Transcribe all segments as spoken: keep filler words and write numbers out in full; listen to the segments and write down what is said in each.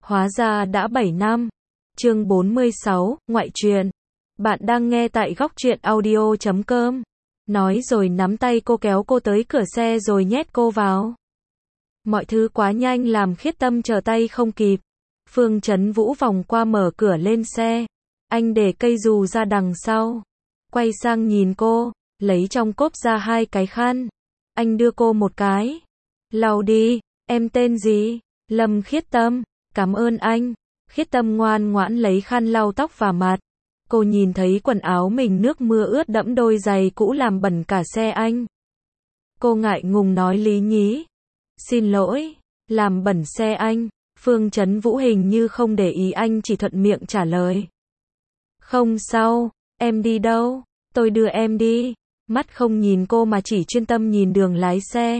Hóa ra đã bảy năm. Chương bốn mươi sáu, ngoại truyện. Bạn đang nghe tại góc truyện audio chấm com. Nói rồi nắm tay cô kéo cô tới cửa xe rồi nhét cô vào. Mọi thứ quá nhanh làm Khiết Tâm trở tay không kịp. Phương Chấn Vũ vòng qua mở cửa lên xe. Anh để cây dù ra đằng sau. Quay sang nhìn cô, lấy trong cốp ra hai cái khăn. Anh đưa cô một cái. Lau đi, em tên gì? Lâm Khiết Tâm. Cảm ơn anh. Khiết Tâm ngoan ngoãn lấy khăn lau tóc và mặt. Cô nhìn thấy quần áo mình nước mưa ướt đẫm đôi giày cũ làm bẩn cả xe anh. Cô ngại ngùng nói lý nhí. Xin lỗi, làm bẩn xe anh. Phương Chấn Vũ hình như không để ý anh chỉ thuận miệng trả lời. Không sao, em đi đâu? Tôi đưa em đi. Mắt không nhìn cô mà chỉ chuyên tâm nhìn đường lái xe.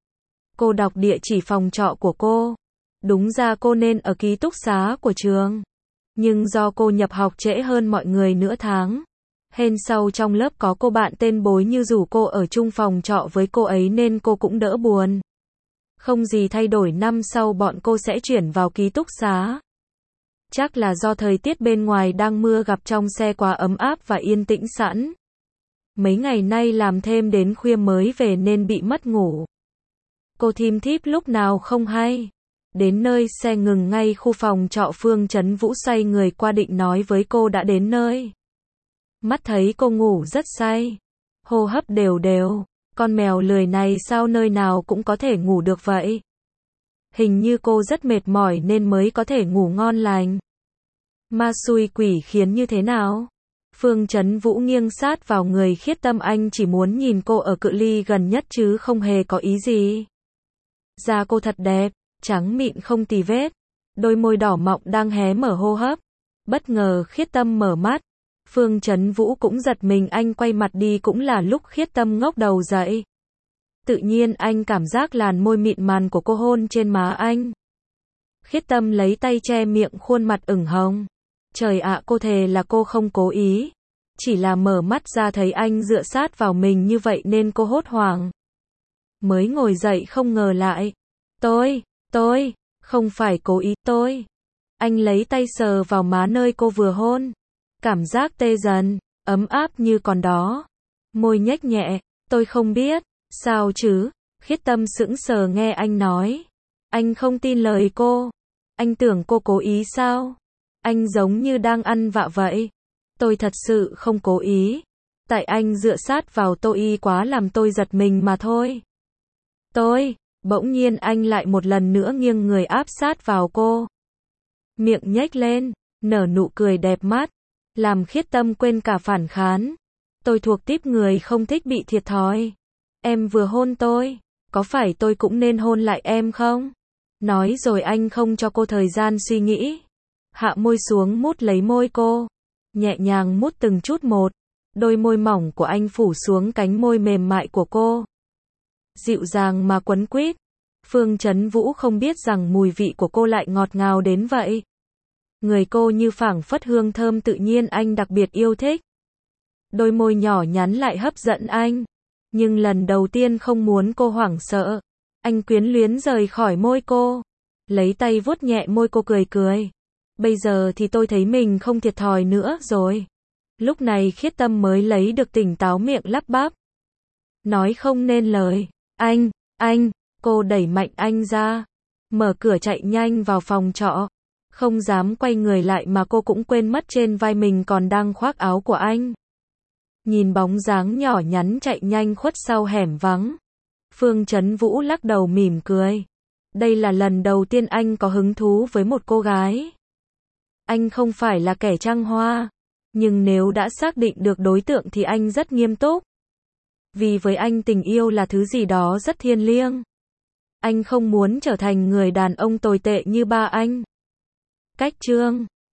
Cô đọc địa chỉ phòng trọ của cô. Đúng ra cô nên ở ký túc xá của trường. Nhưng do cô nhập học trễ hơn mọi người nửa tháng. Hên sau trong lớp có cô bạn tên Bối như rủ cô ở chung phòng trọ với cô ấy nên cô cũng đỡ buồn. Không gì thay đổi, năm sau bọn cô sẽ chuyển vào ký túc xá. Chắc là do thời tiết bên ngoài đang mưa gặp trong xe quá ấm áp và yên tĩnh sẵn. Mấy ngày nay làm thêm đến khuya mới về nên bị mất ngủ. Cô thim thíp lúc nào không hay. Đến nơi xe ngừng ngay khu phòng trọ, Phương Chấn Vũ xoay người qua định nói với cô đã đến nơi. Mắt thấy cô ngủ rất say. Hô hấp đều đều. Con mèo lười này sao nơi nào cũng có thể ngủ được vậy? Hình như cô rất mệt mỏi nên mới có thể ngủ ngon lành. Ma xui quỷ khiến như thế nào? Phương Chấn Vũ nghiêng sát vào người Khiết Tâm, anh chỉ muốn nhìn cô ở cự ly gần nhất chứ không hề có ý gì. Da cô thật đẹp, trắng mịn không tì vết. Đôi môi đỏ mọng đang hé mở hô hấp. Bất ngờ Khiết Tâm mở mắt. Phương Chấn Vũ cũng giật mình, anh quay mặt đi cũng là lúc Khiết Tâm ngóc đầu dậy. Tự nhiên anh cảm giác làn môi mịn màng của cô hôn trên má anh. Khiết Tâm lấy tay che miệng, khuôn mặt ửng hồng. Trời ạ, cô thề là cô không cố ý. Chỉ là mở mắt ra thấy anh dựa sát vào mình như vậy nên cô hốt hoảng. Mới ngồi dậy không ngờ lại. Tôi, tôi, không phải cố ý, tôi. Anh lấy tay sờ vào má nơi cô vừa hôn. Cảm giác tê dần, ấm áp như còn đó. Môi nhếch nhẹ, tôi không biết, sao chứ? Khiết Tâm sững sờ nghe anh nói. Anh không tin lời cô. Anh tưởng cô cố ý sao? Anh giống như đang ăn vạ vậy. Tôi thật sự không cố ý. Tại anh dựa sát vào tôi quá làm tôi giật mình mà thôi. Tôi, bỗng nhiên anh lại một lần nữa nghiêng người áp sát vào cô. Miệng nhếch lên, nở nụ cười đẹp mắt. Làm Khiết Tâm quên cả phản kháng. Tôi thuộc típ người không thích bị thiệt thòi. Em vừa hôn tôi, có phải tôi cũng nên hôn lại em không? Nói rồi anh không cho cô thời gian suy nghĩ. Hạ môi xuống mút lấy môi cô. Nhẹ nhàng mút từng chút một. Đôi môi mỏng của anh phủ xuống cánh môi mềm mại của cô. Dịu dàng mà quấn quýt. Phương Chấn Vũ không biết rằng mùi vị của cô lại ngọt ngào đến vậy. Người cô như phảng phất hương thơm tự nhiên anh đặc biệt yêu thích. Đôi môi nhỏ nhắn lại hấp dẫn anh. Nhưng lần đầu tiên không muốn cô hoảng sợ. Anh quyến luyến rời khỏi môi cô. Lấy tay vuốt nhẹ môi cô, cười cười. Bây giờ thì tôi thấy mình không thiệt thòi nữa rồi. Lúc này Khiết Tâm mới lấy được tỉnh táo, miệng lắp bắp. Nói không nên lời. Anh, anh, cô đẩy mạnh anh ra. Mở cửa chạy nhanh vào phòng trọ. Không dám quay người lại mà cô cũng quên mất trên vai mình còn đang khoác áo của anh. Nhìn bóng dáng nhỏ nhắn chạy nhanh khuất sau hẻm vắng. Phương Chấn Vũ lắc đầu mỉm cười. Đây là lần đầu tiên anh có hứng thú với một cô gái. Anh không phải là kẻ trăng hoa. Nhưng nếu đã xác định được đối tượng thì anh rất nghiêm túc. Vì với anh tình yêu là thứ gì đó rất thiêng liêng. Anh không muốn trở thành người đàn ông tồi tệ như ba anh. Cách chương